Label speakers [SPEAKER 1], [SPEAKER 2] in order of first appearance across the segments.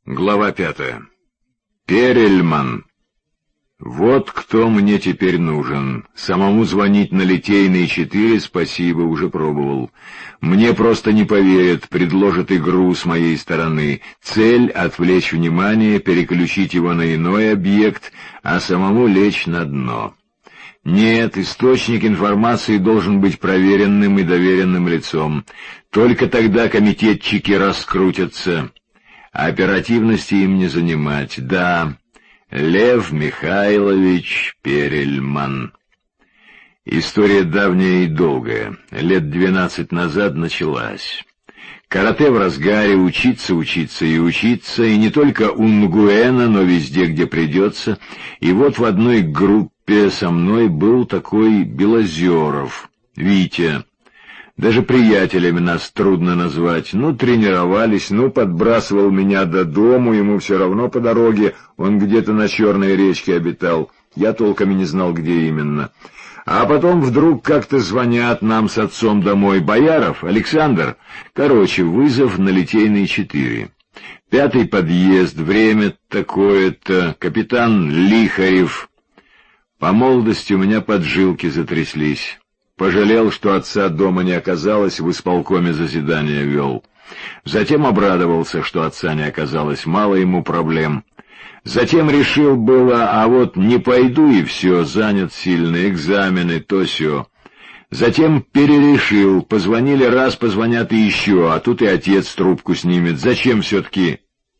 [SPEAKER 1] Глава 5. Перельман. Вот кто мне теперь нужен. Самому звонить на Литейный 4, спасибо, уже пробовал. Мне просто не поверят, предложат игру с моей стороны. Цель — отвлечь внимание, переключить его на иной объект, а самому лечь на дно. Нет, источник информации должен быть проверенным и доверенным лицом. Только тогда комитетчики раскрутятся. Оперативности им не занимать. Да, Лев Михайлович Перельман. История давняя и долгая. Лет 12 назад началась. Карате в разгаре, учиться и учиться, и не только у Нгуэна, но везде, где придется. И вот в одной группе со мной был такой Белозеров, Витя. Даже приятелями нас трудно назвать. Тренировались, подбрасывал меня до дому, ему все равно по дороге, он где-то на Черной речке обитал, я толком и не знал, где именно. А потом вдруг как-то звонят нам с отцом домой: Бояров, Александр. Вызов на Литейный 4. 5-й подъезд, время такое-то, капитан Лихарев. По молодости у меня поджилки затряслись. Пожалел, что отца дома не оказалось, в исполкоме заседания вел. Затем обрадовался, что отца не оказалось, мало ему проблем. Затем решил было, а вот не пойду и все, занят сильно, экзамены, то сё. Затем перерешил, позвонили раз, позвонят и еще, а тут и отец трубку снимет. Зачем все-таки?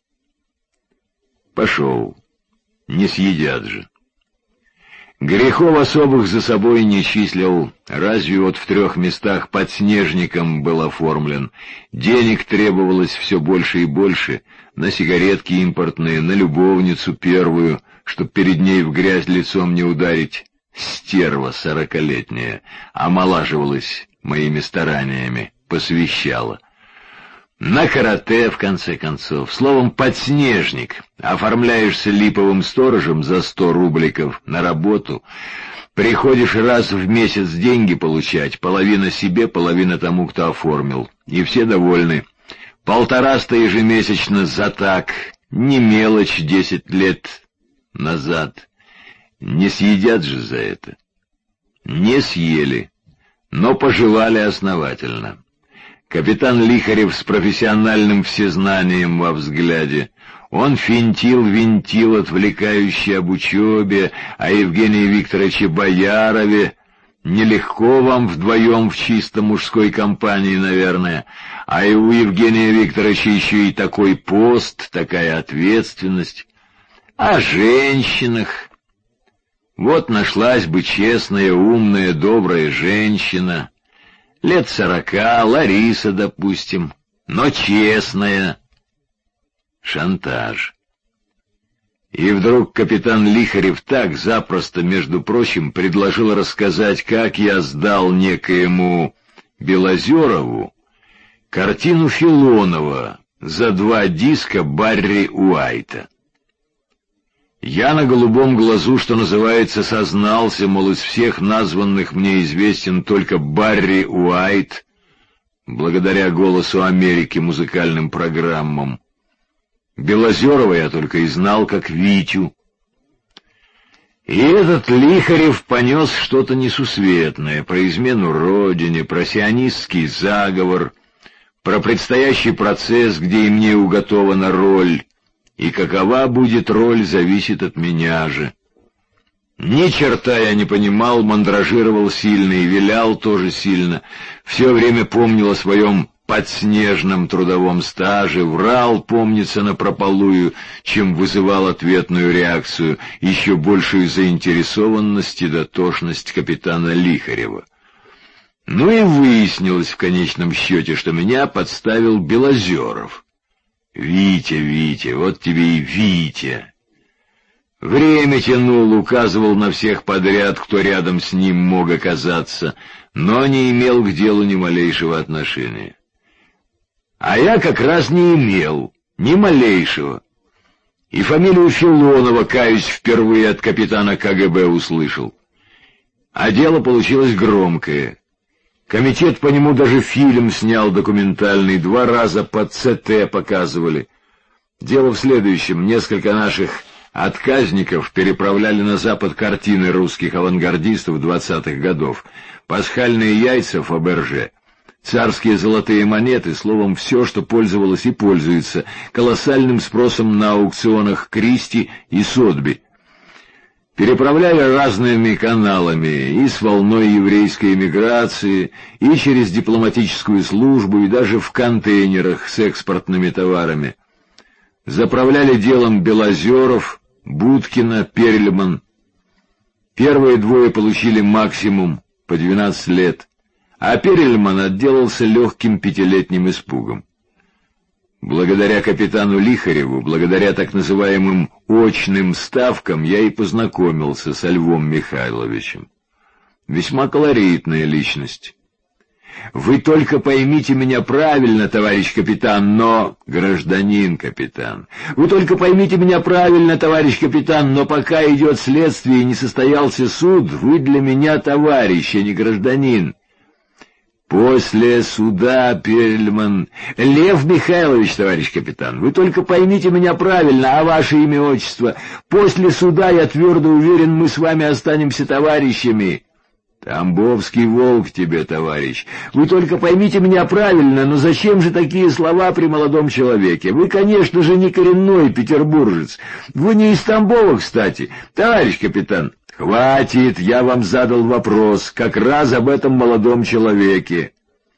[SPEAKER 1] Пошел. Не съедят же. Грехов особых за собой не числил, разве вот в 3 местах подснежником был оформлен. Денег требовалось все больше и больше, на сигаретки импортные, на любовницу первую, чтоб перед ней в грязь лицом не ударить. Стерва 40-летняя, омолаживалась моими стараниями, посвящала. На карате, в конце концов, словом, подснежник. Оформляешься липовым сторожем за 100 рубликов на работу, приходишь раз в месяц деньги получать, половина себе, половина тому, кто оформил, и все довольны. 150 ежемесячно за так, не мелочь 10 лет назад. Не съедят же за это. Не съели, но пожевали основательно. Капитан Лихарев с профессиональным всезнанием во взгляде. Он винтил, отвлекающий об учебе, о Евгении Викторовиче Боярове. Нелегко вам вдвоем в чисто мужской компании, наверное. А и у Евгения Викторовича еще и такой пост, такая ответственность. О женщинах. Вот нашлась бы честная, умная, добрая женщина. Лет 40, Лариса, допустим, но честная. Шантаж. И вдруг капитан Лихарев так запросто, между прочим, предложил рассказать, как я сдал некоему Белозерову картину Филонова за 2 диска Барри Уайта. Я на голубом глазу, что называется, сознался, мол, из всех названных мне известен только Барри Уайт, благодаря «Голосу Америки» музыкальным программам. Белозерова я только и знал как Витю. И этот Лихарев понес что-то несусветное про измену родине, про сионистский заговор, про предстоящий процесс, где и мне уготована роль. И какова будет роль, зависит от меня же. Ни черта я не понимал, мандражировал сильно и вилял тоже сильно, все время помнил о своем подснежном трудовом стаже, врал, помнится, напропалую, чем вызывал ответную реакцию, еще большую заинтересованность и дотошность капитана Лихарева. И выяснилось в конечном счете, что меня подставил Белозеров. Витя, вот тебе и Витя. Время тянул, указывал на всех подряд, кто рядом с ним мог оказаться, но не имел к делу ни малейшего отношения. А я как раз не имел, ни малейшего. И фамилию Филонова, каюсь, впервые от капитана КГБ услышал. А дело получилось громкое. Комитет по нему даже фильм снял документальный, 2 раза по ЦТ показывали. Дело в следующем. Несколько наших отказников переправляли на Запад картины русских авангардистов 20-х годов. Пасхальные яйца Фаберже, царские золотые монеты, словом, все, что пользовалось и пользуется колоссальным спросом на аукционах Кристи и Сотби. Переправляли разными каналами, и с волной еврейской эмиграции, и через дипломатическую службу, и даже в контейнерах с экспортными товарами. Заправляли делом Белозеров, Будкина, Перльман. Первые двое получили максимум по 12 лет, а Перльман отделался легким 5-летним испугом. Благодаря капитану Лихареву, благодаря так называемым очным ставкам, я и познакомился со Львом Михайловичем. Весьма колоритная личность. Вы только поймите меня правильно, товарищ капитан, но... Гражданин капитан. Вы только поймите меня правильно, товарищ капитан, но пока идет следствие и не состоялся суд, вы для меня товарищ, а не гражданин. После суда, Перльман... Лев Михайлович, товарищ капитан, вы только поймите меня правильно, а ваше имя, отчество. После суда, я твердо уверен, мы с вами останемся товарищами. Тамбовский волк тебе, товарищ. Вы только поймите меня правильно, но зачем же такие слова при молодом человеке? Вы, конечно же, не коренной петербуржец. Вы не из Тамбова, кстати. Товарищ капитан, хватит, я вам задал вопрос, как раз об этом молодом человеке.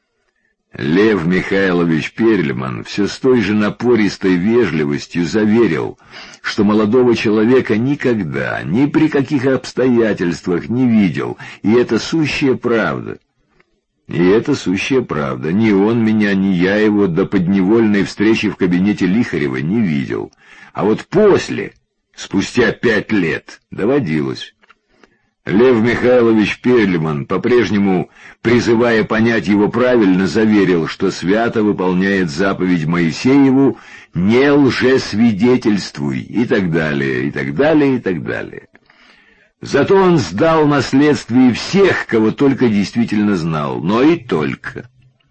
[SPEAKER 1] Лев Михайлович Перльман все с той же напористой вежливостью заверил, что молодого человека никогда, ни при каких обстоятельствах не видел, и это сущая правда. И это сущая правда. Ни он меня, ни я его до подневольной встречи в кабинете Лихарева не видел. А вот после, спустя 5 лет, доводилось. Лев Михайлович Перльман, по-прежнему призывая понять его правильно, заверил, что свято выполняет заповедь Моисееву «не лжесвидетельствуй» и так далее, и так далее, и так далее. Зато он сдал на следствие всех, кого только действительно знал, но и только.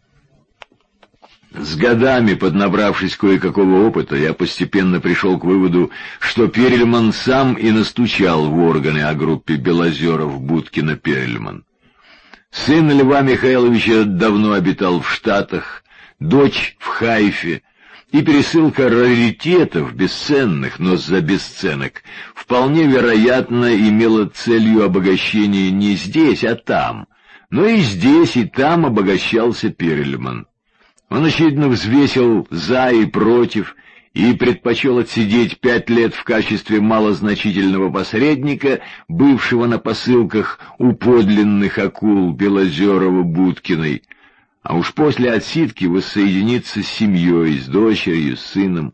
[SPEAKER 1] С годами, поднабравшись кое-какого опыта, я постепенно пришел к выводу, что Перльман сам и настучал в органы о группе Белозеров, Будкина, Перльман. Сын Льва Михайловича давно обитал в Штатах, дочь в Хайфе, и пересылка раритетов, бесценных, но за бесценок, вполне вероятно имела целью обогащения не здесь, а там, но и здесь, и там обогащался Перльман. Он, очевидно, взвесил «за» и «против» и предпочел отсидеть 5 лет в качестве малозначительного посредника, бывшего на посылках у подлинных акул Белозерова-Будкиной, а уж после отсидки воссоединиться с семьей, с дочерью, с сыном.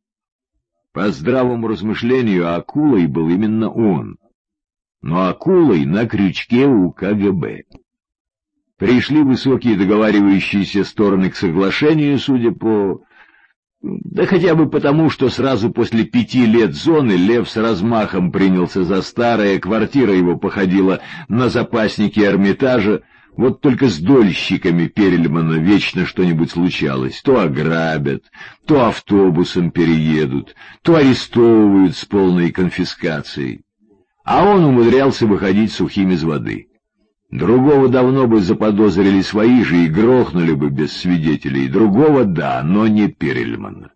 [SPEAKER 1] По здравому размышлению, акулой был именно он, но акулой на крючке у КГБ. Пришли высокие договаривающиеся стороны к соглашению, судя по... Да хотя бы потому, что сразу после 5 лет зоны Лев с размахом принялся за старое, квартира его походила на запасники Эрмитажа, вот только с дольщиками Перльмана вечно что-нибудь случалось. То ограбят, то автобусом переедут, то арестовывают с полной конфискацией. А он умудрялся выходить сухим из воды. Другого давно бы заподозрили свои же и грохнули бы без свидетелей. Другого — да, но не Перльмана.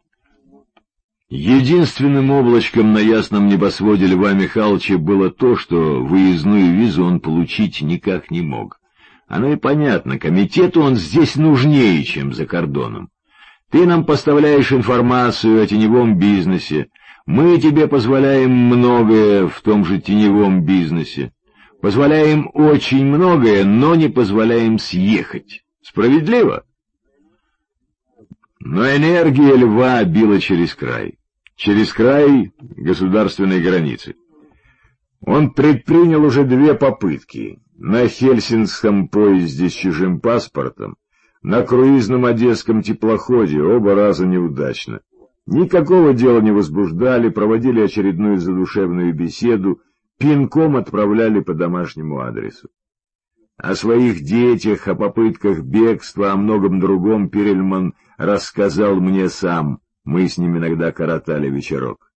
[SPEAKER 1] Единственным облачком на ясном небосводе Льва Михайловича было то, что выездную визу он получить никак не мог. Оно и понятно, комитету он здесь нужнее, чем за кордоном. Ты нам поставляешь информацию о теневом бизнесе, мы тебе позволяем многое в том же теневом бизнесе. Позволяем очень многое, но не позволяем съехать. Справедливо? Но энергия Льва била через край государственной границы. Он предпринял уже 2 попытки: на хельсинском поезде с чужим паспортом, на круизном одесском теплоходе, оба раза неудачно. Никакого дела не возбуждали, проводили очередную задушевную беседу, пинком отправляли по домашнему адресу. О своих детях, о попытках бегства, о многом другом Перльман рассказал мне сам, Мы с ним иногда коротали вечерок.